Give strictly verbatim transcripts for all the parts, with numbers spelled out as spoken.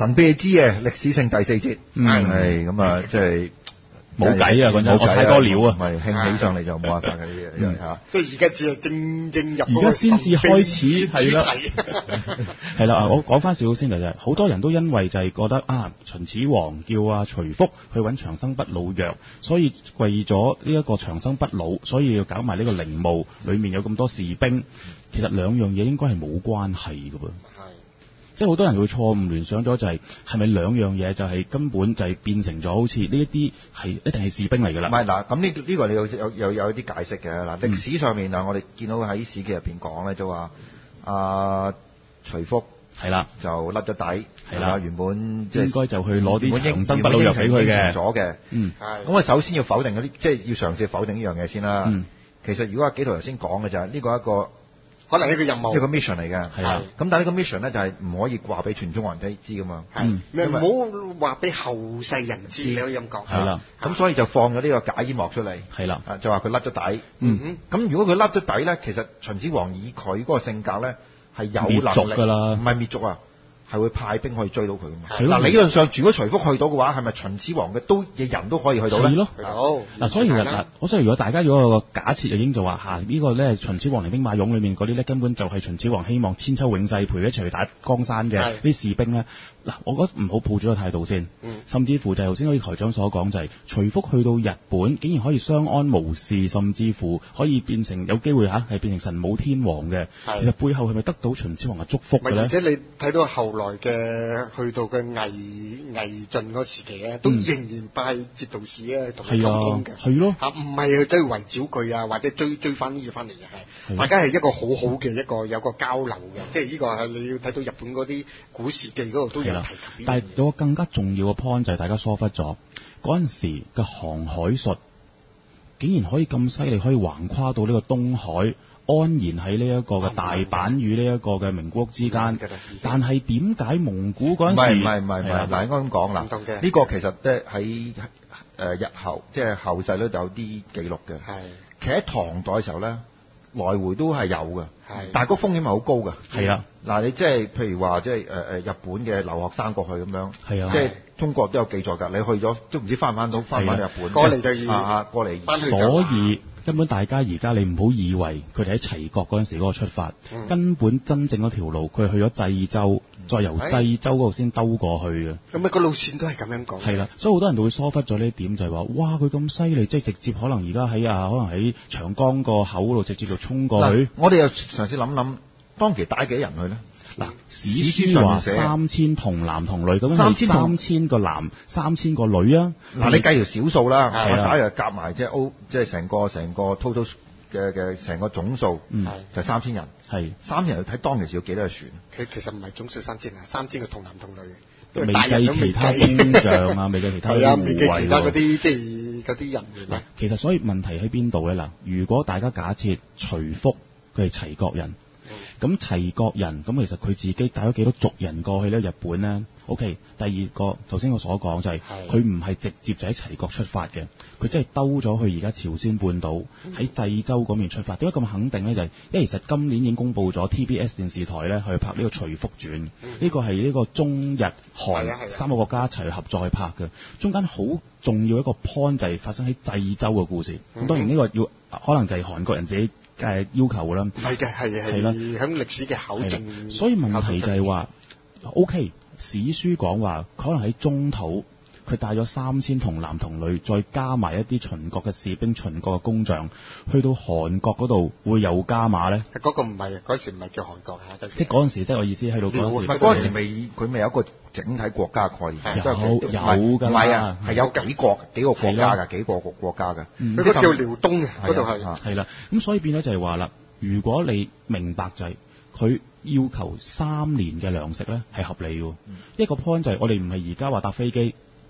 神秘之夜歷史性第四節，係咁啊，即係。 冇計啊！嗰陣我太多料啊， 唔係興起上嚟就冇辦法嘅呢啲嘢嚇。 即係而家只係正正入。 而家先至開始係啦，係啦。我講翻少少先嚟啫。好多人都因為就係覺得啊，秦始皇叫阿徐福去揾長生不老藥，所以為咗呢一個長生不老，所以要搞埋呢個陵墓，裡面有咁多士兵。其實兩樣嘢應該係冇關係嘅噃。即係好多人會錯誤聯想咗，就係係咪兩樣嘢就係根本就係變成咗好似呢一啲係一定係士兵嚟㗎啦？ 唔係嗱，咁呢呢個你有有有有啲解釋嘅嗱。歷史上面啊，我哋見到喺史記入邊講咧，就話阿徐福係啦， 就甩咗底係啦， 原本即係應該就去攞啲長生不老藥俾佢嘅咗嘅。嗯，係。咁我首先要否定嗰啲，即係要嘗試否定呢樣嘢先啦。嗯，其實如果阿紀陶頭先講嘅就係呢個一個。 可能一個任務， 一個 mission 嚟嘅， 係啊。 咁但係呢個 mission 咧就係唔可以話俾全中國人知噶嘛。 係，你唔好話俾後世人知，你可以咁講。 係啦。咁所以就放咗呢個假煙幕出嚟。係啦。就話佢甩咗底。嗯哼。咁如果佢甩咗底咧，其實秦始皇以佢嗰個性格咧係有能力。滅族㗎啦。唔係滅族啊。係會派兵可以追到佢噶嘛？嗱，理論上如果徐福去到嘅話，係咪秦始皇嘅都嘅人都可以去到咧？係咯。 好。 嗱，所以其實嗱，我所以如果大家如果個假設就已經就話嚇呢個咧秦始皇嚟兵馬俑裏面嗰啲咧根本就係秦始皇希望千秋永世陪佢一齊去打江山嘅啲士兵咧，嗱，我覺得唔好抱住個態度先。嗯。甚至乎就係頭先好似台長所講，就係徐福去到日本，竟然可以相安無事，甚至乎可以變成有機會嚇係變成神武天皇嘅。係。其實背後係咪得到秦始皇嘅祝福嘅咧？ 而且你睇到後來嘅。去到嘅魏魏晉嗰時期咧，都仍然拜節度使咧同佢溝通嘅， 係咯嚇，唔係去追圍剿佢啊，或者追追翻啲嘢翻嚟嘅，係大家係一個好好嘅一個有個交流嘅，即係呢個係你要睇到日本嗰啲古事記嗰度都有提及。 但係有個更加重要嘅 point 就係大家疏忽咗嗰陣時嘅航海術，竟然可以咁犀利，可以橫跨到呢個東海。安然喺呢一個嘅大阪與呢一個嘅名古屋之間，但係點解蒙古嗰陣時？ 唔係唔係唔係，嗱應該咁講啦。呢個其實即係喺誒日後，即係後世都有啲記錄嘅。係，其實喺唐代嘅時候咧，來回都係有嘅。係，但係個風險係好高嘅。係啊，嗱你即係譬如話即係誒誒日本嘅留學生過去咁樣。係啊，即係中國都有記載㗎。你去咗都唔知翻唔翻到，翻唔翻到日本？ 過嚟就要啊過嚟， 所以。根本大家而家你唔好以為佢哋喺齊國嗰陣時嗰個出發，嗯、根本真正嗰條路佢去咗濟州，嗯、再由濟州嗰度先兜過去嘅。 咁啊個路線都係咁樣講。係啦，所以好多人都會疏忽咗呢一點，就係、是、話：哇，佢咁犀利，即係直接可能而家喺啊，可能喺長江個口度直接就衝過去。 我哋又嘗試諗諗，當期帶幾多人去咧？ 嗱，史書話三千童男童女，咁三千三千個男，三千個女啊！ 嗱，你計條少數啦，我打又夾埋即係 O，即係成個成個 total 嘅嘅成個總數，嗯，就三千人。係三千人要睇當其時要幾多隻船？ 佢其實唔係總數三千啊，三千個童男童女嘅， 未計其他工匠啊，未計其他係啊，未計其他嗰啲即係嗰啲人員啊。 其實所以問題喺邊度咧？嗱，如果大家假設徐福佢係齊國人。咁齊國人，咁其實佢自己帶咗幾多族人過去咧？日本咧 ，OK。第二個，頭先我所講就係佢唔係直接就喺齊國出發嘅，佢真係兜咗去而家朝鮮半島喺濟州嗰邊出發。點解咁肯定咧？就係、是、因為其實今年已經公布咗 T B S 電視台咧去拍呢個《徐福傳》，呢、嗯、個係呢個中日韓三個國家一齊合作去拍嘅。中間好重要一個 point 就係發生喺濟州嘅故事。咁、嗯、當然呢個要可能就係韓國人自己。嘅要求啦， 係嘅，係係啦，喺歷史嘅考證， 所以問題就係話 ，OK， 史書講話可能喺中土，佢帶咗三千童男童女，再加埋一啲秦國嘅士兵、秦國嘅工匠，去到韓國嗰度會有加碼咧？ 嗰個唔係，嗰時唔係叫韓國嚇， 即係嗰陣時，即係我意思喺度嗰陣時， 唔係嗰陣時未，佢未有一個整體國家概念， 有有㗎， 唔係啊，係有幾國幾個國家㗎，幾個國國家㗎， 佢嗰叫遼東嘅嗰度係， 係啦，咁所以變咗就係話啦，如果你明白就係佢要求三年嘅糧食咧係合理嘅，一個 point 就係我哋唔係而家話搭飛機。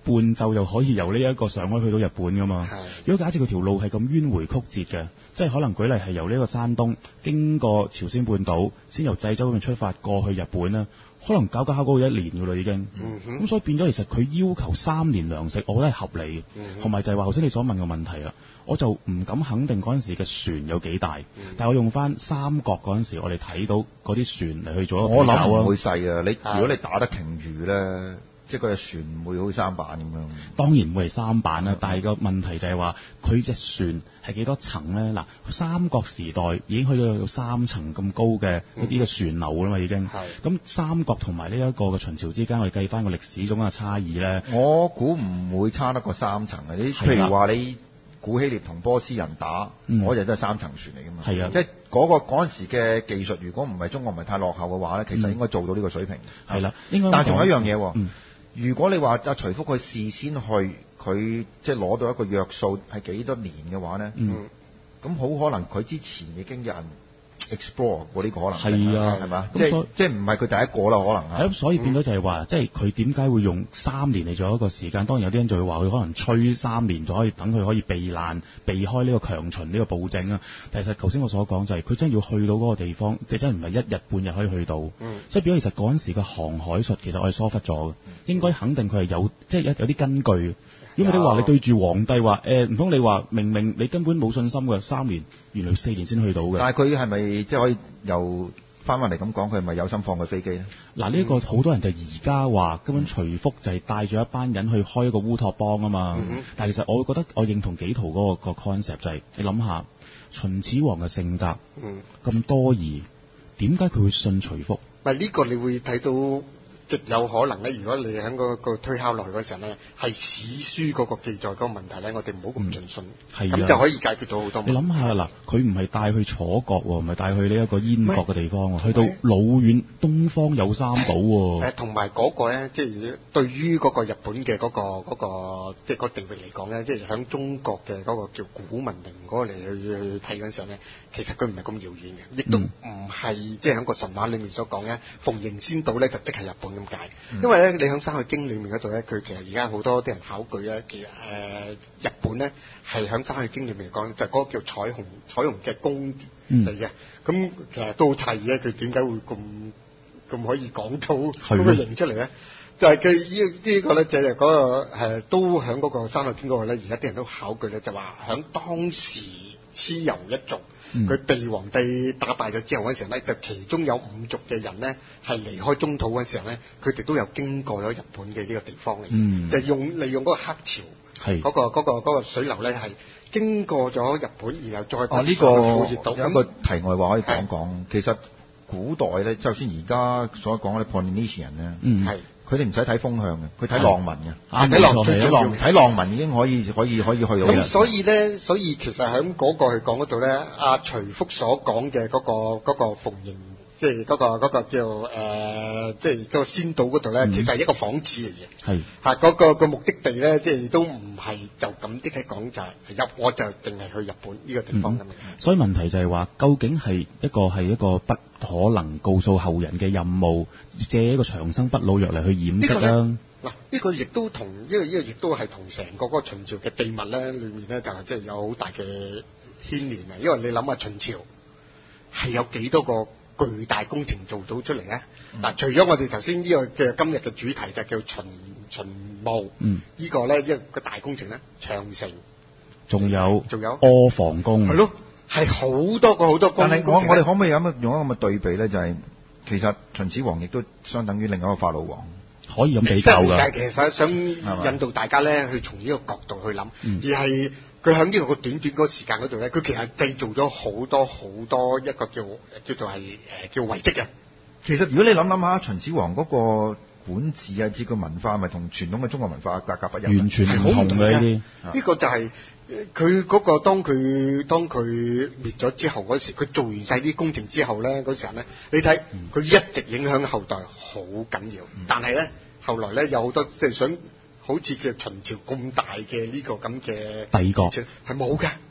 伴奏又可以由呢一個上海去到日本噶嘛。如果假設佢條路係咁迂迴曲折嘅，即係可能舉例係由呢個山東經過朝鮮半島，先由濟州嗰邊出發過去日本啦，可能搞搞下嗰個一年噶啦已經。咁、嗯、所以變咗其實佢要求三年糧食，我覺得係合理。同、嗯、埋就係話頭先你所問嘅問題啦，我就唔敢肯定嗰陣時嘅船有幾大，嗯、但係我用翻三國嗰陣時，我哋睇到嗰啲船嚟去做一個比較啊。我諗唔會細啊！你如果你打得鯨魚咧，即係嗰隻船唔會好似三板咁樣。當然唔會係三板啦、嗯，但係個問題就係話佢隻船係幾多層咧？嗱，三國時代已經去到有三層咁高嘅一啲嘅船樓啦嘛，已經。係。咁三國同埋呢一個嘅秦朝之間，我哋計翻個歷史中嘅差異咧，我估唔會差得過三層嘅。你譬如話你古希臘同波斯人打，我哋都係三層船嚟㗎嘛。係啊，即係嗰個嗰陣時嘅技術，如果唔係中國唔係太落後嘅話咧，其實應該做到呢個水平。係、嗯、啦，應該。但係仲有一樣嘢。嗯。如果你話阿徐福佢事先去，佢即係攞到一個約數係幾多年嘅話咧，嗯，咁好可能佢之前已經有人 explore 過呢個可能係啊，係嘛？即係即係唔係佢第一個啦，可能係。咁所以變咗就係話，嗯、即係佢點解會用三年嚟做一個時間？當然有啲人就會話佢可能吹三年就可以等佢可以避難、避開呢個強秦呢個暴政啊。但係其實頭先我所講就係、是、佢真係要去到嗰個地方，即係真係唔係一日半日可以去到。嗯。所以變咗其實嗰陣時嘅航海術其實我係疏忽咗嘅，應該肯定佢係有即係有有啲根據。如果你話你對住皇帝話誒，唔通你話明明你根本冇信心嘅三年，原來四年先去到嘅。但係佢係咪即係可以由翻返嚟咁講，佢係咪有心放佢飛機咧？嗱、嗯，呢、這個好多人就而家話根本徐福就係帶住一班人去開一個烏托邦啊嘛。嗯、但係其實我覺得我認同紀陶嗰個個 concept 就係、是、你諗下秦始皇嘅性格咁、嗯、多疑，點解佢會信徐福？唔係呢個你會睇到。極有可能咧，如果你喺嗰個推敲落去嗰時候咧，係史書嗰個記載嗰個問題咧，我哋唔好咁盡信，咁、嗯、就可以解決到好多問題。你諗下嗱，佢唔係帶去楚國喎，唔係帶去呢一個燕國嘅地方喎，去到老遠東方有三島喎。誒，同埋嗰個咧，即係對於嗰個日本嘅嗰、嗰個嗰、嗰個即係個地域嚟講咧，即係喺中國嘅嗰個叫古文明嗰個嚟去去睇嗰陣時候咧，其實佢唔係咁遙遠嘅，亦都唔係即係喺個神話裡面所講咧，蓬瀛仙島咧就即係日本。咁解，因為咧，你喺《山海經》裏面嗰度咧，佢其實而家好多啲人考據咧，其實誒、呃、日本咧係喺《山海經》裏面講，就嗰、是、個叫彩虹彩虹嘅宮嚟嘅。咁、嗯、其實都好詫異咧，佢點解會咁咁可以講到咁嘅形出嚟咧？就係佢呢呢個咧，就係嗰個誒都喺嗰個《山海經》嗰個咧，而家啲人都考據咧，就話喺當時蚩尤一族。佢、嗯、被皇帝打敗咗之後嗰陣時候咧，就其中有五族嘅人咧係離開中土嗰陣時候咧，佢哋都有經過咗日本嘅呢個地方嚟、嗯，就係、用利用嗰個黑潮，係嗰、嗰個嗰、嗰個嗰個、水流咧係經過咗日本，然後再把呢個附熱到。有一個題外話可以講講，其實古代咧，就算而家所講嗰啲 Polynesian 人咧，嗯係。佢哋唔使睇風向嘅，佢睇浪文嘅，睇浪睇浪睇浪文已經可以可以可以去到。咁所以咧，所以其實喺嗰個去講嗰度咧，阿徐福所講嘅嗰個嗰個蓬瀛，即係嗰個嗰個叫誒，即係個仙島嗰度咧，其實係一個幌子嚟嘅。係嚇嗰個個目的地咧，即係都唔係就咁即係講就係入，我就淨係去日本呢個地方咁樣。所以問題就係話，究竟係一個係一個不可能告訴後人嘅任務，借一個長生不老藥嚟去掩飾啦。嗱，呢個亦都同，因為呢個亦都係同成個嗰個秦朝嘅秘密咧，裏面咧就係即係有好大嘅牽連啊。因為你諗下秦朝係有幾多個巨大工程做到出嚟咧？嗱、嗯，除咗我哋頭先呢個嘅今日嘅主題就叫秦秦墓，嗯，呢個咧一個大工程咧，長城，仲有仲有阿房宮，係咯。係好多個好多工，但係我我哋可唔可以有咁用一個咁嘅對比咧？就係、是、其實秦始皇亦都相等於另一個法老王，可以咁比較㗎。其實想引導大家咧去從呢個角度去諗、嗯，而係佢喺呢個個短短嗰個時間嗰度咧，佢其實製造咗好多好多一個叫叫做係誒叫遺跡嘅。其實如果你諗諗下，秦始皇嗰個管治啊，至個文化咪同傳統嘅中國文化格格不入，完全唔同嘅呢啲。呢、這個就係、是。佢嗰個當佢當佢滅咗之後嗰時，佢做完晒啲工程之後咧，嗰時候咧，你睇佢一直影響後代好緊要。嗯、但係咧，後來咧有好多即係想好似叫秦朝咁大嘅呢個咁嘅帝國，係冇㗎。嗯，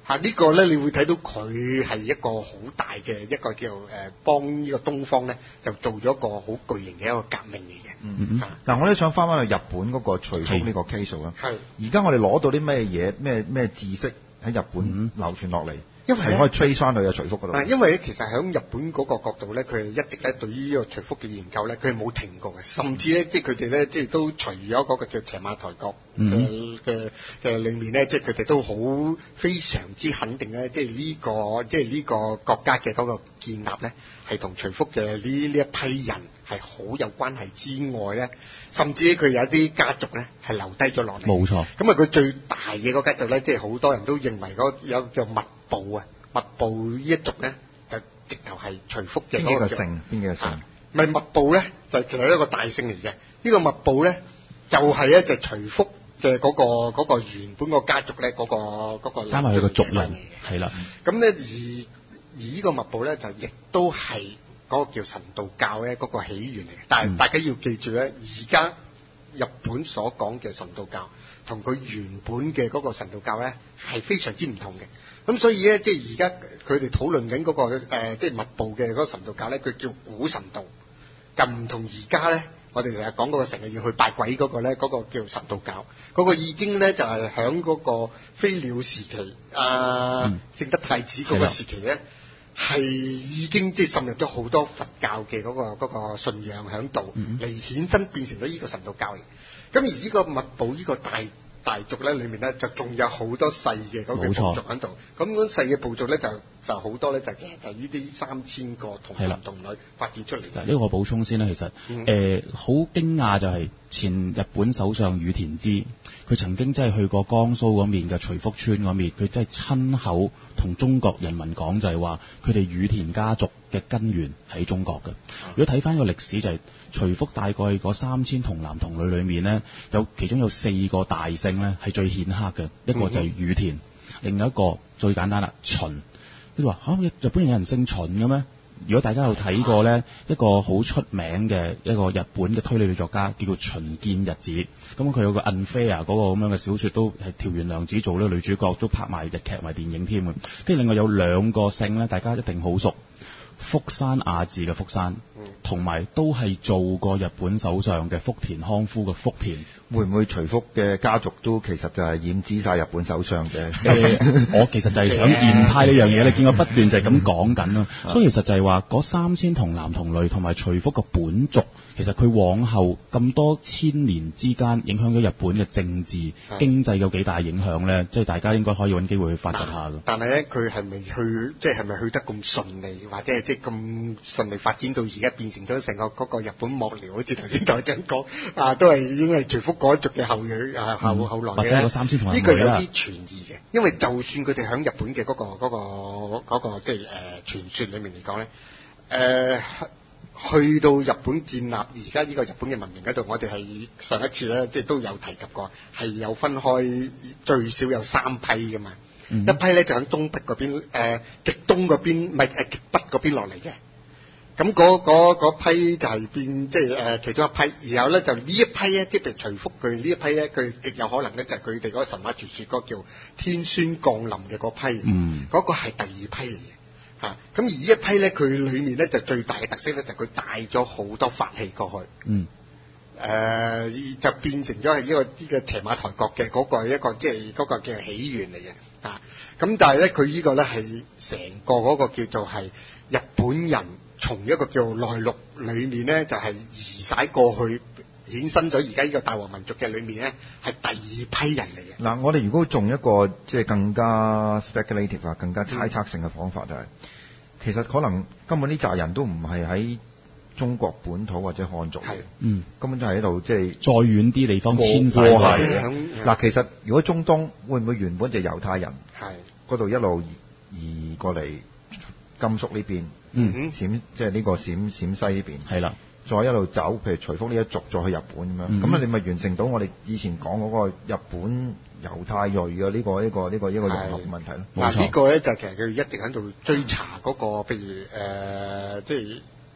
嚇、這個、呢個咧，你會睇到佢係一個好大嘅一個叫誒、呃、幫呢個東方咧就做咗一個好巨型嘅一個革命嚟嘅。 嗯嗯。嗱、啊，我都想翻翻去日本嗰個徐福呢個 case 啦。 係。而家我哋攞到啲咩嘢咩咩知識喺日本流傳落嚟？ 因為係可以 trace 翻去嘅徐福嗰度。 嗱，因為咧其實喺日本嗰個角度咧，佢係一直咧對於呢個徐福嘅研究咧，佢係冇停過嘅，甚至咧即係佢哋咧即係都除咗嗰個叫邪馬台國嘅嘅嘅裏面咧，即係佢哋都好非常之肯定咧，即係呢個即係呢個國家嘅嗰個建立咧，係同徐福嘅呢呢一批人係好有關係之外咧，甚至佢有一啲家族咧係留低咗落嚟。 冇錯。 咁啊，佢最大嘅嗰家族咧，即係好多人都認為嗰有叫密部啊，密部呢一族咧就直頭係徐福嘅嗰個姓， 邊幾個姓？ 咪密部咧就其實一個大姓嚟嘅。呢個密部咧就係一隻徐福嘅嗰個嗰個原本個家族咧嗰個嗰個。 加埋佢個族人係啦。 咁咧而而呢個密部咧就亦都係嗰個叫神道教咧嗰個起源嚟嘅。但係大家要記住咧，而家日本所講嘅神道教同佢原本嘅嗰個神道教咧係非常之唔同嘅。咁所以咧，即係而家佢哋討論緊嗰個、呃、即係密部嘅嗰個神道教咧，佢叫古神道，就唔同而家咧，我哋成日講嗰個成日要去拜鬼嗰個咧，嗰、嗰個叫神道教，嗰、嗰個已經咧就係響嗰個飛鳥時期，啊、嗯、聖德太子嗰個時期咧，係已經即係滲入咗好多佛教嘅嗰、嗰個嗰個信仰響度，嚟衍生變成咗呢個神道教嘅。咁而呢個密部呢個大大族咧，裏面咧就仲有好多細嘅嗰個部族喺度。咁嗰細嘅部族咧就就好多咧，就其實就呢啲三千個童男童女發展出嚟。 嗱，呢個我補充先啦，其實誒好驚訝就係前日本首相羽田孜，佢曾經真係去過江蘇嗰面嘅徐福村嗰面，佢真係親口同中國人民講，就係話佢哋羽田家族嘅根源喺中國嘅。如果睇翻個歷史就係、是、徐福大概嗰三千童男童女裏面呢，有其中有四個大姓呢係最顯赫嘅，一個就係羽田，另一個最簡單啦秦。你話嚇、啊、日本人有人姓秦嘅咩？如果大家有睇過呢，一個好出名嘅一個日本嘅推理女作家叫做秦建日子，咁佢有個 Unfair 嗰個咁樣嘅小說都係條原良子做呢個女主角，都拍埋日劇埋電影添嘅。跟住另外有兩個姓呢，大家一定好熟。福山雅治嘅福山，同埋都係做過日本首相嘅福田康夫嘅福田。 會唔會徐福嘅家族都其實就係染指晒日本首相嘅？ 呃、我其實就係想驗派呢樣嘢，你見我不斷就係咁講緊啦。所以其實就係話嗰三千童男童女同埋徐福嘅本族，其實佢往後咁多千年之間影響咗日本嘅政治經濟有幾大影響咧？即係大家應該可以揾機會去發掘下嘅。 但係咧，佢係咪去即係係咪去得咁順利，或者係即係咁順利發展到而家變成咗成個嗰個日本幕僚？好似頭先台長講啊，都係已經係徐福嗰一族嘅後裔啊，後後來嘅。 或者個三千童男呢個有啲傳疑嘅，因為就算佢哋喺日本嘅嗰個嗰個嗰個即係誒傳說裡面嚟講咧，誒。去到日本建立而家呢個日本嘅文明嗰度，我哋係上一次咧，即係都有提及過，係有分開最少有三批噶嘛。嗯、一批咧就喺東北嗰邊，誒、呃、極東嗰邊，唔係誒極北嗰邊落嚟嘅。咁嗰嗰批就係變即係誒其中一批，然後咧就呢一批咧，即係譬如徐福佢呢一批咧，佢極有可能咧就係佢哋嗰個神話傳說嗰個叫天孫降臨嘅嗰批， 嗯， 嗰、嗰個係第二批嚟嘅。咁、啊、而呢一批咧，佢裏面咧就最大嘅特色咧，就佢、是、帶咗好多法器過去。 嗯。 誒、呃，就變成咗係呢個呢、這個邪馬台國嘅嗰個一個即係嗰個嘅起源嚟嘅。啊，咁但係咧，佢呢個咧係成個嗰個叫做係日本人從一個叫內陸裏面咧，就係、是、移徙過去，衍生咗而家呢個大和民族嘅裏面咧，係第二批人嚟嘅。 嗱，我哋如果用一個即係更加 speculative 啊，更加猜測性嘅方法就係、是嗯，其實可能根本呢扎人都唔係喺中國本土或者漢族嘅， 嗯， 根本就喺度即係再遠啲地方遷徙過係。嗱，其實如果中東會唔會原本就猶太人係嗰度一路移過嚟甘肅呢邊， 嗯， 陝即係呢個陝陝西呢邊， 係啦。 再一路走，譬如徐福呢一族，再去日本咁樣，咁、嗯、啊你咪完成到我哋以前講嗰個日本猶太裔嘅呢個呢、呢個呢、呢個一、呢個融合問題咯。 嗱，呢個咧就其實佢一直喺度追查嗰、嗰個，譬如誒、呃，即係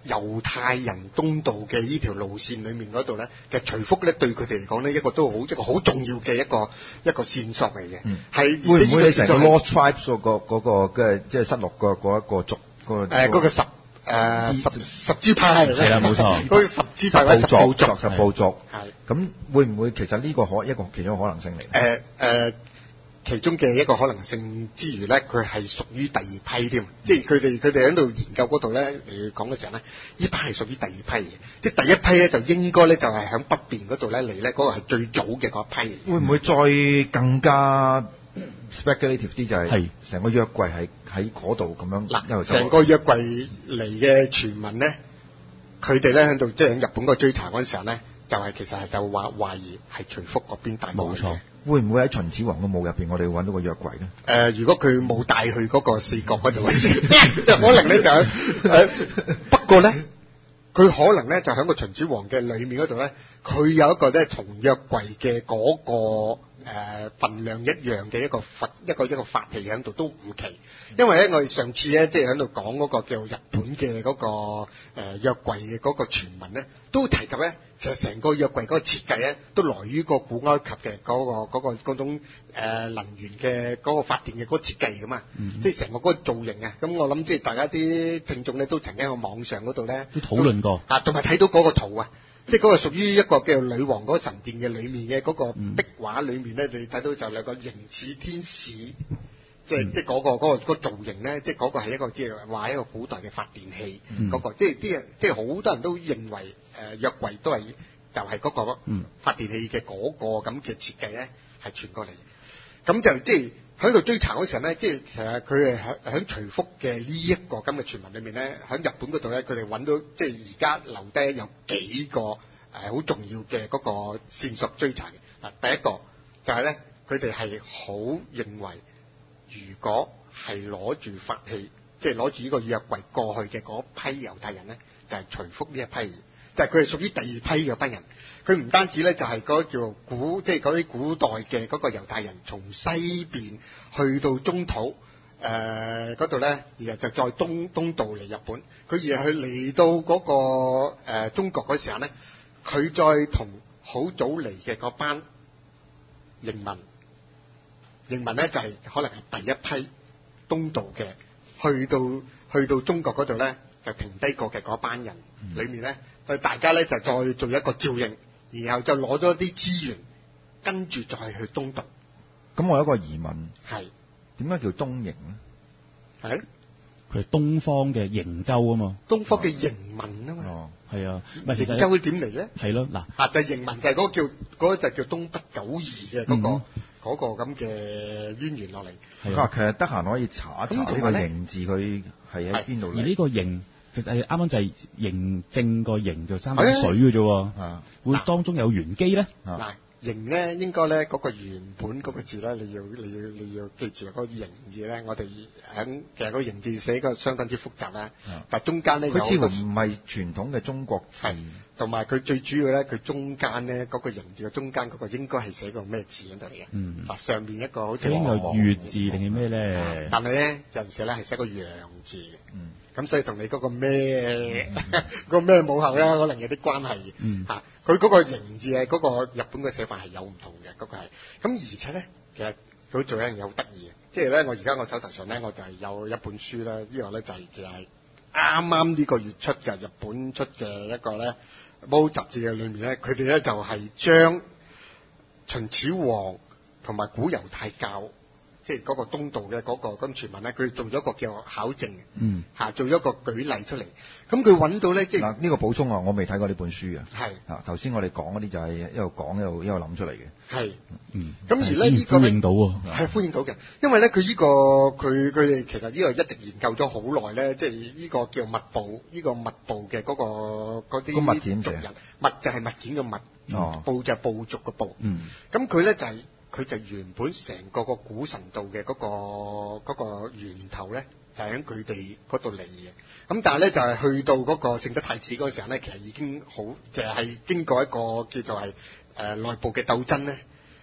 猶太人東道嘅呢條路線裏面嗰度咧，其實徐福咧對佢哋嚟講咧，一個都好一個好重要嘅一個一個線索嚟嘅。係、嗯、 會唔會你成個 Lost Tribes 嗰個嗰個嘅即係失落嘅嗰一個族嗰個？誒嗰個十誒十十支派係啦，冇錯。 嗰個十支派或者十部族， 十部族係。咁會唔會其實呢個可一個其中一個可能性嚟？ 誒誒。其中嘅一個可能性之餘咧，佢係屬於第二批添，即係佢哋佢哋喺度研究嗰度咧嚟講嘅時候咧，呢批係屬於第二批嘅，即係第一批咧就應該咧就係喺北邊嗰度咧嚟咧，嗰個係最早嘅嗰一批。 會唔會再更加 speculative 啲就係成個約櫃係喺嗰度咁樣？ 嗱，成個約櫃嚟嘅傳聞咧，佢哋咧喺度即係喺日本個追查嗰陣時候咧，就係、是、其實係就話懷疑係徐福嗰邊帶過嚟嘅。冇錯。 會唔會喺秦始皇嘅墓入邊，我哋揾到個約櫃咧？誒、 呃，如果佢冇帶去嗰個四角嗰度，就可能咧就喺誒、呃。不過咧，佢可能咧就喺個秦始皇嘅裏面嗰度咧，佢有一個咧同約櫃嘅嗰個。誒、呃、份量一樣嘅一個法一個一個法器喺度都唔奇，因為咧我哋上次咧即係喺度講嗰個叫日本嘅嗰、那個誒、呃、約櫃嘅嗰個傳聞咧，都提及咧，其實成個約櫃嗰個設計咧，都來於個古埃及嘅嗰、那個嗰、那個嗰種、呃、能源嘅嗰個發電嘅嗰個設計噶嘛，嗯、即係成個嗰個造型啊。咁我諗即係大家啲聽眾咧都曾經喺網上嗰度咧都討論過啊，同埋睇到嗰個圖啊。即係嗰個屬於一個叫女王嗰個神殿嘅裏面嘅嗰個壁畫裏面咧，你睇到就兩個形似天使，即係即係嗰個嗰、嗰個嗰個造型咧，即係嗰個係一個即係話一個古代嘅發電器嗰、嗯嗰個，即係啲人即係好多人都認為誒約櫃都係就係嗰個發電器嘅嗰個咁嘅設計咧，係傳過嚟，咁就即係。喺度追查嗰時候咧，即係其實佢係喺喺徐福嘅呢一個咁嘅傳聞裏面咧，喺日本嗰度咧，佢哋揾到即係而家留低有幾個誒好、呃、重要嘅嗰個線索追查嘅。嗱，第一個就係咧，佢哋係好認為，如果係攞住法器，即係攞住呢個約櫃過去嘅嗰批猶太人咧，就係、是、徐福呢一批，就係佢係屬於第二批嘅班人。佢唔單止咧，就係嗰叫古，即係嗰啲古代嘅嗰個猶太人，從西邊去到中土誒嗰度咧，然後就再東東道嚟日本。佢而係去嚟到嗰、嗰個、呃、中國嗰時候咧，佢再同好早嚟嘅嗰班營民，營民咧就係、係、可能係第一批東道嘅，去到去到中國嗰度咧就停低過嘅嗰班人，嗯、裏面咧，佢大家咧就再做一個照應。然後就攞咗啲資源，跟住再去東渡。 咁我有一個疑問， 係點解叫東瀛咧？ 係佢係東方嘅瀛州啊嘛。 東方嘅營民啊嘛。 哦，係啊。 瀛州點嚟咧？ 係咯，嗱， 啊就係營民就係嗰個叫嗰、嗰個就叫東北九夷嘅嗰個嗰、嗯嗰個咁嘅淵源落嚟。 係啊，其實得閒可以查一查呢個瀛字，佢係喺邊度嚟？ 而呢個瀛其實係啱啱就係嬴政個嬴就三點水嘅啫，啊，會當中有玄機咧？ 嗱，嬴咧應該咧嗰個原本嗰個字咧，你要你要你要記住嗰個嬴字咧，我哋喺其實個嬴字寫個相當之複雜啦，但係中間咧有佢似乎唔係傳統嘅中國字， 同埋佢最主要咧，佢中間咧嗰個嬴字嘅中間嗰個應該係寫個咩字喺度嚟嘅？嗯，嗱上面一個好似呢個月字定係咩咧？ 但係咧有陣時咧係寫個陽字嘅，嗯。咁所以同你嗰個咩個咩母后咧，可能有啲關係嚇。佢嗰、嗯啊、個形字係嗰個日本嘅寫法係有唔同嘅，嗰、嗰個係。咁而且咧，其實佢做一樣嘢好得意嘅，即係咧，我而家我手頭上咧，我就係有一本書咧，呢個咧就係其實係啱啱呢個月出嘅日本出嘅一個咧《毛雜誌》嘅裏面咧，佢哋咧就係將秦始皇同埋古猶太教。即係嗰個東道嘅嗰個咁傳聞咧，佢做咗一個叫考證嘅，嗯，嚇做咗一個舉例出嚟。咁佢揾到咧，即係嗱呢個補充啊，我未睇過呢本書啊。 係啊，頭先我哋講嗰啲就係一路講一路一路諗出嚟嘅。 係， 嗯。 咁而咧呢個呼應到喎， 係呼應到嘅，因為咧佢呢個佢佢哋其實呢個一直研究咗好耐咧，即係呢個叫密部，呢個密部嘅嗰個嗰啲個密件嘅密就係物件嘅密， 哦， 部就係部族嘅部， 嗯。 咁佢咧就係。佢就原本成個個古神道嘅嗰、嗰個嗰個源頭咧，就係喺佢哋嗰度嚟嘅。咁但係咧就係、係、去到嗰個聖德太子嗰個時候咧，其實已經好，其實係經過一個叫做係誒、呃、內部嘅鬥爭咧，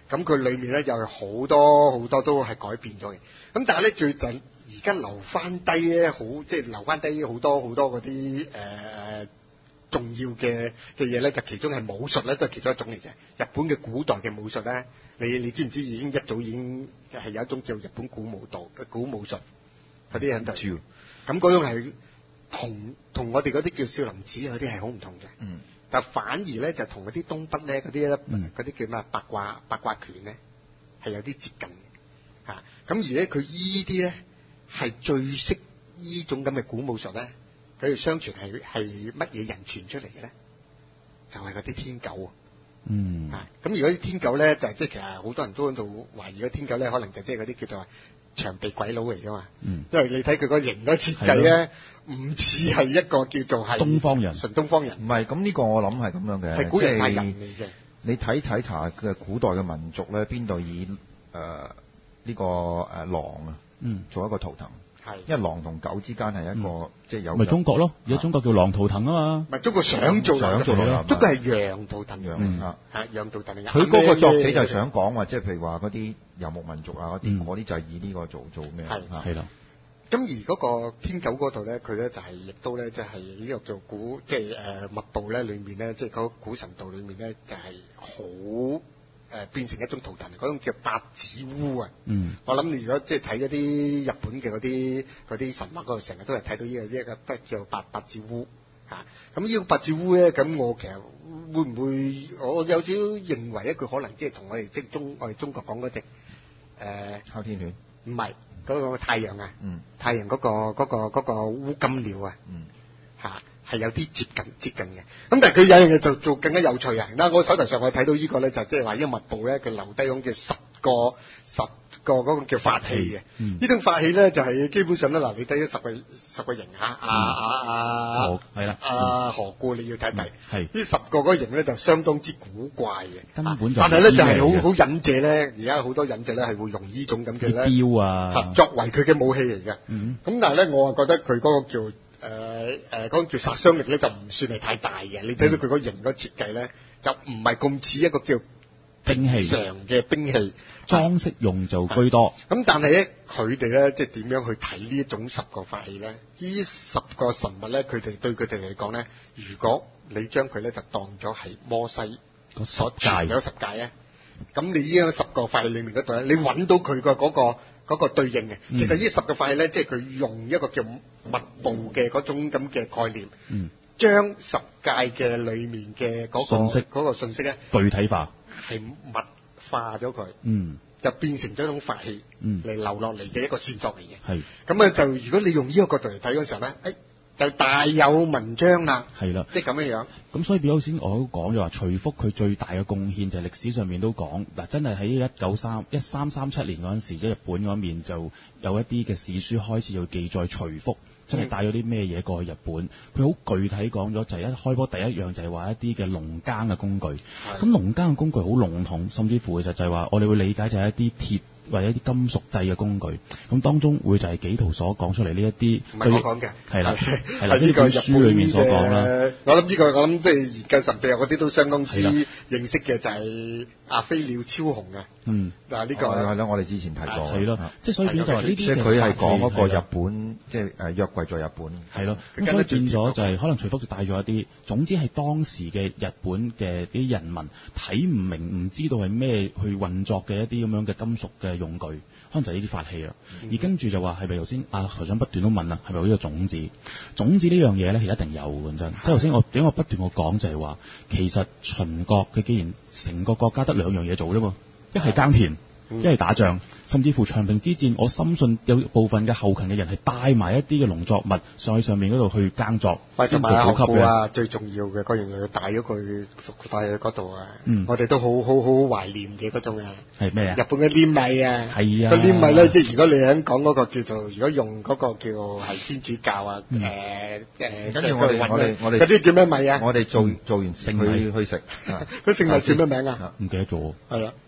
咁佢裏面咧又有好多好多都係改變咗嘅。咁但係咧最近而家留翻低咧，好即係留翻低好多好多嗰啲誒重要嘅嘅嘢咧，就其中係武術咧，都係其中一種嚟嘅。日本嘅古代嘅武術咧，你你知唔知已經一早已經係有一種叫日本古武道嘅古武術嗰啲喺度？咁嗰種係同同我哋嗰啲叫少林寺嗰啲係好唔同嘅。嗯。但反而咧就同嗰啲東北咧嗰啲咧嗰啲叫咩八卦八卦拳咧係有啲接近嘅嚇。咁而咧佢依啲咧係最識依種咁嘅古武術咧，佢哋相傳係係乜嘢人傳出嚟嘅咧？就係嗰啲天狗啊。嗯。嚇咁如果啲天狗咧就係即係其實好多人都喺度懷疑嗰天狗咧，可能就即係嗰啲叫做長臂鬼佬嚟噶嘛。嗯。因為你睇佢個形嗰設計咧。唔似係一個叫做係東方人， 純東方人。 唔係，咁呢個我諗係咁樣嘅， 係古人係人嚟嘅。 你睇睇查嘅古代嘅民族咧，邊度以誒呢、呃這個誒、呃、狼啊，嗯，做一個圖騰。係，因為狼同狗之間係一個、嗯、即係有。 咪中國咯，而家中國叫狼圖騰啊嘛。 咪中國想做想做狼， 中國係羊圖騰，羊、嗯、啊，係羊圖騰嚟嘅。 佢嗰個作者就想講話，即係譬如話嗰啲遊牧民族啊嗰啲，嗰啲、嗯、就係以呢個做做咩？係係啦。 咁而嗰個天狗嗰度咧，佢咧就係、是、亦都咧，即係呢個叫古，即係誒密部咧裏面咧，即係嗰古神道裏面咧，就係好誒變成一種圖騰，嗰種叫八子烏啊。嗯。我諗你如果即係睇嗰啲日本嘅嗰啲嗰啲神話嗰度，成日都係睇到呢、這個呢、這個都叫八八子烏嚇。咁、啊、呢個八子烏咧，咁我其實會唔會我有少少認為咧，佢可能即係同我哋即係中我哋中國講嗰隻誒哮天犬， 唔係。嗰個太陽啊，嗯、太陽嗰、嗰個嗰、嗰個嗰、嗰個烏金鳥啊，嚇係、嗯、有啲接近接近嘅。咁但係佢有樣嘢就做更加有趣啊！嗱，我手頭上我睇到個呢個咧，就即係話呢個密部咧，佢留低咁嘅十個十個嗰個叫法器嘅。呢、嗯、種法器咧就係、是、基本上咧，嗱你睇咗十個十個形嚇，啊啊啊，係啦，啊何故你要睇睇？係呢十個嗰個形咧就相當之古怪嘅，根本就但係咧就係好好忍者咧，而家好多忍者咧係會用呢種咁嘅咧雕啊， 作為佢嘅武器嚟嘅。咁、嗯、但係咧，我啊覺得佢嗰個叫誒誒嗰個叫殺傷力咧就唔算係太大嘅。你睇到佢個形個設計咧，就唔係咁似一個叫兵器常嘅兵器， 裝飾用就居多。 咁但係咧，佢哋咧即係點樣去睇呢一種十個法器咧？呢十個神物咧，佢哋對佢哋嚟講咧，如果你將佢咧就當咗係摩西所傳咗十誡咧，咁你呢個十個法器裏面嗰度咧，你揾到佢個嗰個嗰個對應嘅。嗯、其實呢十個法器咧，即係佢用一個叫密部嘅嗰種咁嘅概念，嗯、將十誡嘅裏面嘅嗰、嗰個信息嗰個信息咧具體化。 係物化咗佢， 嗯， 就變成咗一種法器，嗯，嚟流落嚟嘅一個線索嚟嘅， 係。 咁啊，就如果你用呢個角度嚟睇嗰時候咧，誒、哎，就大有文章啦， 係啦， 即係咁樣樣。 咁所以比如頭先我都講咗話，徐福佢最大嘅貢獻就係歷史上面都講，嗱，真係喺一九三一三三七年嗰陣時，即係日本嗰面就有一啲嘅史書開始就記載徐福。真係帶咗啲咩嘢過去日本？佢好具體講咗，就係一開波第一樣就係話一啲嘅農耕嘅工具。咁農耕嘅工具好籠統，甚至乎其實就係話我哋會理解就係一啲鐵或者一啲金屬製嘅工具。咁當中會就係紀陶所講出嚟呢一啲， 唔係我講嘅， 係啦，係啦，呢本書裏面所講啦。 我諗呢、這個我諗即係研究神秘學嗰啲都相當之認識嘅，就係阿飛鳥超雄啊。嗯，嗱呢個係咯，我哋之前提過。 係咯，即係所以變咗就係呢啲。即係佢係講嗰個日本，即係誒約櫃在日本。 係咯，咁所以變咗就係可能徐福就帶咗一啲，總之係當時嘅日本嘅啲人民睇唔明、唔知道係咩去運作嘅一啲咁樣嘅金屬嘅用具，可能就係呢啲法器啦。嗯、而跟住就話係咪頭先阿台長不斷都問啦，係咪有呢個種子？種子呢樣嘢咧係一定有嘅，真。即係頭先我點解我不斷我講就係話，其實秦國佢既然成個國家得兩樣嘢做啫嘛。一係耕田，一係打仗，甚至乎長平之戰，我深信有部分嘅後勤嘅人係帶埋一啲嘅農作物上去上面嗰度去耕作，先做補給嘅。 啊，最重要嘅嗰樣嘢帶咗佢帶去嗰度啊！嗯、我哋都好好好懷念嘅嗰種啊。 係咩啊？ 日本嘅黏米啊， 係啊， 個黏米咧，即係如果你喺講嗰個叫做，如果用嗰個叫係天主教啊，誒誒， 跟住我哋我哋我哋嗰啲叫咩米啊？ 我哋做做完聖米去食， 佢聖米叫咩名啊？ 唔記得咗。 係啊。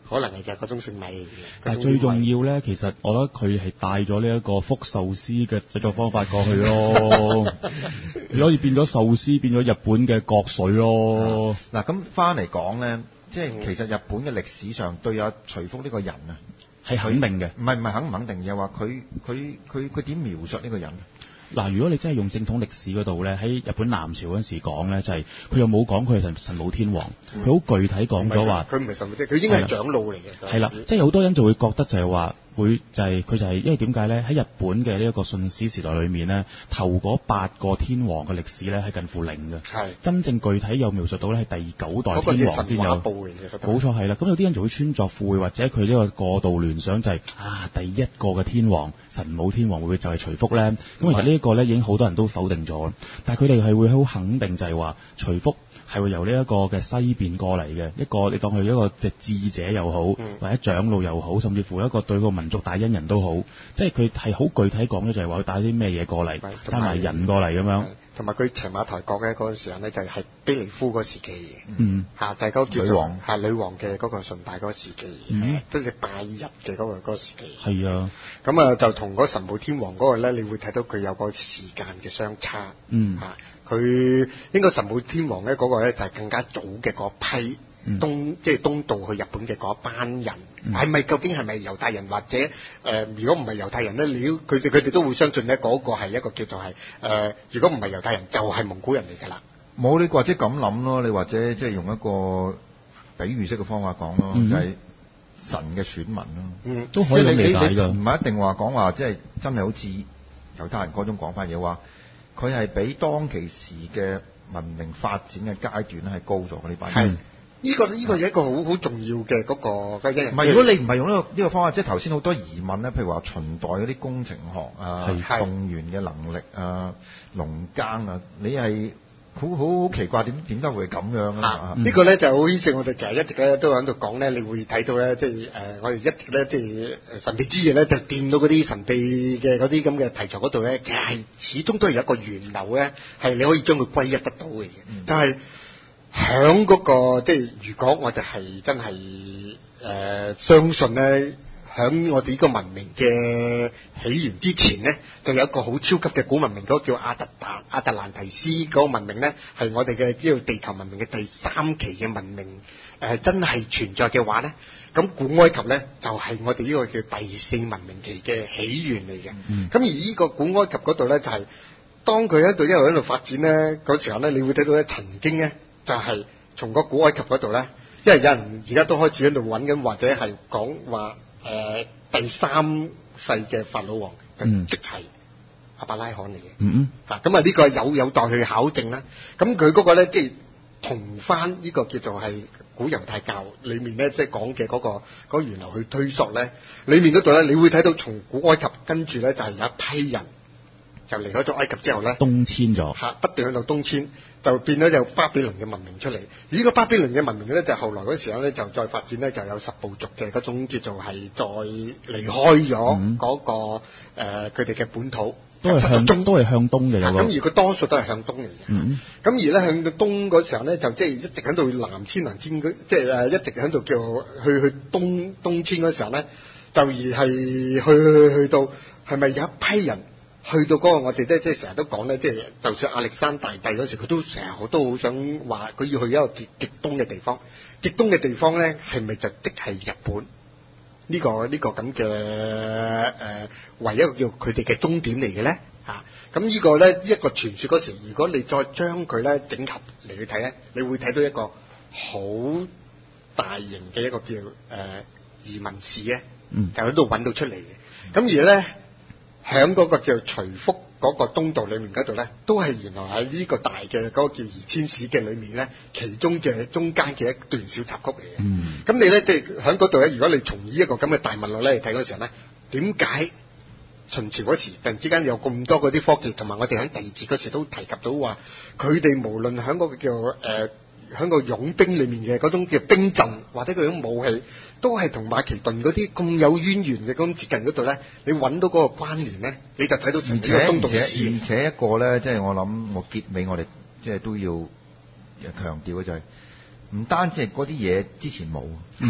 可能係就係嗰種聖米。 但係最重要咧，其實我覺得佢係帶咗呢一個福壽司嘅製作方法過去咯，你可以變咗壽司變咗日本嘅國水咯。 嗱、啊，咁翻嚟講咧，即係其實日本嘅歷史上對阿徐福呢個人啊， 係肯定嘅。 唔係唔係肯唔肯定，而係話佢佢佢佢點描述呢個人？ 嗱，如果你真係用正統歷史嗰度咧，喺日本南朝嗰陣時講咧，就係、是、佢又冇講佢係神神武天皇，佢好、嗯、具體講咗話， 佢唔係神武天皇，佢應該係長老嚟嘅。 係啦，即係好多人就會覺得就係話。會就係、是、佢就係、是、因為點解咧？喺日本嘅呢一個信史時代裏面咧，頭嗰八個天皇嘅歷史咧係近乎零嘅。係真正具體有描述到咧係第九代天皇先有。冇錯係啦。咁有啲人就會穿鑿附會，或者佢呢個過度聯想就係、是、啊第一個嘅天皇神武天皇會唔會就係徐福咧？咁其實呢一個咧已經好多人都否定咗，但係佢哋係會好肯定就係話徐福係會由呢一個嘅西邊過嚟嘅一個，你當佢一個即係智者又好，嗯、或者長老又好，甚至乎一個對個民族大恩人都好，即係佢係好具體講咗就係話佢帶啲咩嘢過嚟，帶埋人過嚟咁樣。 同埋佢邪馬台國嘅嗰陣時候咧，就係係卑彌呼嗰時期嘅， 嗯， 嚇就係、是、嗰個叫做係女王嘅嗰個崇拜嗰個時期，嗯，即係拜日嘅嗰個嗰個時期。 係啊， 咁啊就同嗰神武天皇嗰個咧，你會睇到佢有個時間嘅相差， 嗯， 嚇佢應該神武天皇咧嗰個咧就係更加早嘅嗰批。 嗯、 東即係東渡去日本嘅嗰一班人，係咪、嗯、究竟係咪猶太人或者誒、呃？如果唔係猶太人咧，你佢哋佢哋都會相信咧嗰個係一個叫做係誒、呃。如果唔係猶太人，就係、是、蒙古人嚟㗎啦。 冇你或者咁諗咯，你或者即係用一個比喻式嘅方法講咯，嗯、就係神嘅選民咯。 嗯，都可以理解㗎。 唔係一定話講話即係真係好似猶太人嗰種講法嘢話，佢係比當其時嘅文明發展嘅階段咧係高咗嘅呢班人。 呢、這個呢、這個係一個好好重要嘅嗰、那個嘅因。 唔係，如果你唔係用呢、這個呢、這個方法，即係頭先好多疑問咧，譬如話秦代嗰啲工程學啊、動員嘅能力啊、農耕啊，你係好好好奇怪點點解會咁樣啊？ 啊嗯、個呢個咧就好牽涉我哋其實一直咧都喺度講咧，你會睇到咧，即係誒、呃、我哋一直咧即係神秘之夜咧，就掂到嗰啲神秘嘅嗰啲咁嘅題材嗰度咧，其實係始終都係有一個源流咧，係你可以將佢歸一得到嘅，嗯、就係、是。響嗰、那個即係，如果我哋係真係誒、呃、相信咧，響我哋呢個文明嘅起源之前咧，就有一個好超級嘅古文明，嗰、那個叫亞特達亞特蘭提斯嗰個文明咧，係我哋嘅呢個地球文明嘅第三期嘅文明誒、呃，真係存在嘅話咧，咁古埃及咧就係、是、我哋呢個叫第四文明期嘅起源嚟嘅。咁、嗯、而呢個古埃及嗰度咧，就係、是、當佢喺度一路喺度發展咧嗰時候咧，你會睇到咧曾經咧。就係從個古埃及嗰度咧，因為有人而家都開始喺度揾緊，或者係講話誒第三世嘅法老王，嗯、就即係亞伯拉罕嚟嘅。嗯嗯。嚇咁啊，呢個有有待去考證啦。咁佢嗰個咧，即係同翻呢個叫做係古猶太教裡面咧，即係講嘅嗰個嗰、嗰個源流去推溯咧，裡面嗰度咧，你會睇到從古埃及跟住咧就係、是、有一批人就離開咗埃及之後咧， 東遷咗嚇，不斷喺度東遷。就變咗有巴比倫嘅文明出嚟，而呢個巴比倫嘅文明咧，就後來嗰時候咧，就再發展咧，就有十部族嘅嗰種叫做係再離開咗嗰、那個佢哋嘅本土， 都係向東，都係向東嘅。 咁而佢多數都係向東嚟嘅。咁、嗯、而咧向到東嗰時候咧，就即係一直喺度南遷南遷，即係誒一直喺度叫去去東東遷嗰時候咧，就而係去去去到係咪有一批人？去到嗰個我哋咧，即係成日都講咧，即係就算亞歷山大帝嗰時，佢都成日都好想話佢要去一個極極東嘅地方。極東嘅地方咧，係咪就即係日本？呢、這個呢、這個咁嘅誒，唯一一個叫佢哋嘅終點嚟嘅咧嚇。咁、啊、呢個咧一個傳說嗰時，如果你再將佢咧整合嚟去睇咧，你會睇到一個好大型嘅一個叫誒、呃、移民史咧，嗯、就喺度揾到出嚟嘅。咁而咧。喺嗰個叫徐福嗰個東道裏面嗰度咧，都係原來喺呢個大嘅嗰個叫移遷史嘅裏面咧，其中嘅中間嘅一段小插曲嚟嘅。嗯，咁你咧即係喺嗰度咧，如果你從呢一個咁嘅大脈絡咧嚟睇嗰時候咧，點解秦朝嗰時突然之間有咁多嗰啲科技，同埋我哋喺第二節嗰時都提及到話，佢哋無論喺嗰個叫誒。呃喺個傭兵裏面嘅嗰種嘅兵陣，或者佢種武器，都係同馬其頓嗰啲咁有淵源嘅咁接近嗰度咧，你揾到嗰個關聯咧，你就睇到成個東道史。 而且一個咧，即係我諗，我結尾我哋即係都要強調嘅就係，唔單止係嗰啲嘢之前冇，係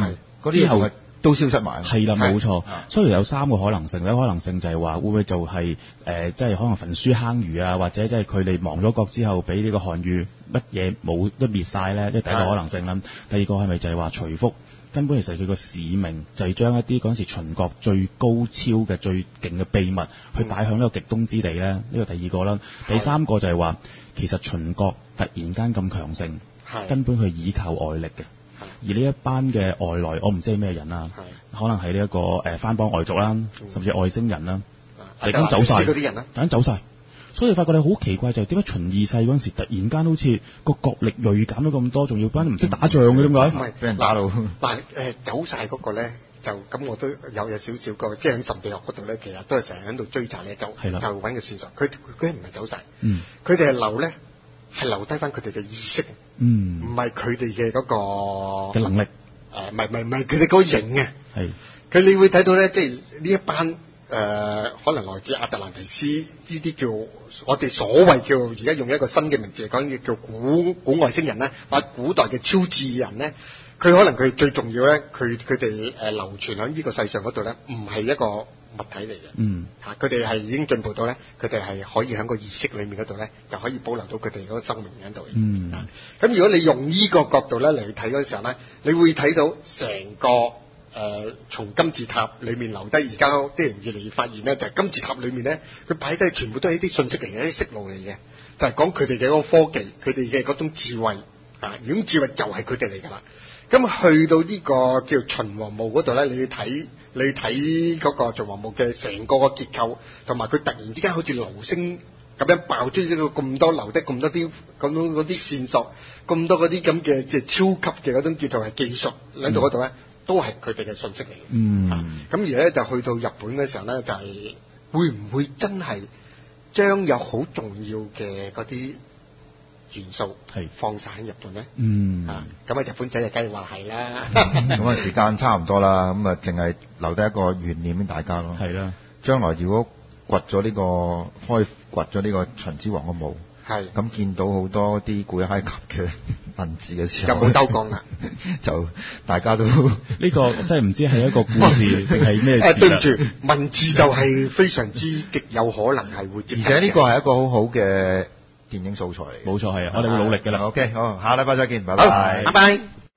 嗰啲後都消失埋。 係啦，冇錯。所以有三個可能性。一個可能性就係話會唔會就係、是、誒、呃，即係可能焚書坑儒啊，或者即係佢哋亡咗國之後，俾呢個漢語乜嘢冇都滅晒咧，即係第一個可能性啦。第二個係咪就係話徐福根本其實佢個使命就係將一啲嗰陣時秦國最高超嘅最勁嘅秘密去帶向呢個極東之地咧？呢、嗯、個第二個啦。第三個就係話其實秦國突然間咁強盛，根本佢依靠外力嘅。而呢一班嘅外來，我唔知係咩人啦，可能係呢一個誒番邦外族啦，甚至外星人啦，突然間走晒， 嗰啲人啦， 突然間走晒。所以發覺你好奇怪就係點解秦二世嗰陣時突然間好似個國力銳減咗咁多，仲要班唔識打仗嘅點解？ 唔係俾人打到。但係誒走晒嗰個咧，就咁我都有有少少個，即係喺神秘學嗰度咧，其實都係成日喺度追查咧，就就揾個線索。佢佢唔係走晒， 嗯， 佢哋係留咧。係留低翻佢哋嘅意識， 嗯， 唔係佢哋嘅嗰個嘅能力， 誒，唔係唔係唔係佢哋嗰個型啊， 係， 佢你會睇到咧，即係呢一班誒、呃，可能來自亞特蘭提斯呢啲叫我哋所謂叫而家用一個新嘅名字嚟講，叫古古外星人咧，或者古代嘅超智人咧，佢可能佢最重要咧，佢佢哋誒流傳喺呢個世上嗰度咧，唔係一個物體嚟嘅， 嗯， 嚇佢哋係已經進步到咧，佢哋係可以喺個意識裏面嗰度咧，就可以保留到佢哋嗰個生命喺度嘅， 嗯， 咁如果你用呢個角度咧嚟睇嗰時候咧，你會睇到成個誒、呃、從金字塔裏面留低，而家啲人越嚟越發現咧，就係、是、金字塔裏面咧，佢擺低全部都係一啲信息嚟嘅，一啲息路嚟嘅，就係講佢哋嘅嗰個科技，佢哋嘅嗰種智慧，啊，呢種智慧就係佢哋嚟㗎啦。咁去到呢個叫秦王墓嗰度咧，你要睇你睇嗰個秦王墓嘅成個個結構，同埋佢突然之間好似流星咁樣爆出咗咁多留低咁多啲咁多嗰啲線索，咁多嗰啲咁嘅即係超級嘅嗰種叫做係技術喺度嗰度咧，都係佢哋嘅信息嚟嘅。 嗯， 咁、啊、而咧就去到日本嘅時候咧，就係、是、會唔會真係將有好重要嘅嗰啲元素係放晒喺日本咧？ 嗯， 啊，咁啊日本仔就梗係話係啦。 咁啊時間差唔多啦，咁啊淨係留低一個懸念俾大家咯。 係啦， 將來如果掘咗呢個開掘咗呢個秦始皇嘅墓，係咁見到好多啲古埃及嘅文字嘅時候， 有冇兜講啊？ 就大家都呢個真係唔知係一個故事定係咩？ 誒對唔住，文字就係非常之極有可能係會接， 而且呢個係一個好好嘅電影素材嚟。 冇錯，係我哋會努力㗎啦。 OK，好，下禮拜再見，拜拜， 拜拜。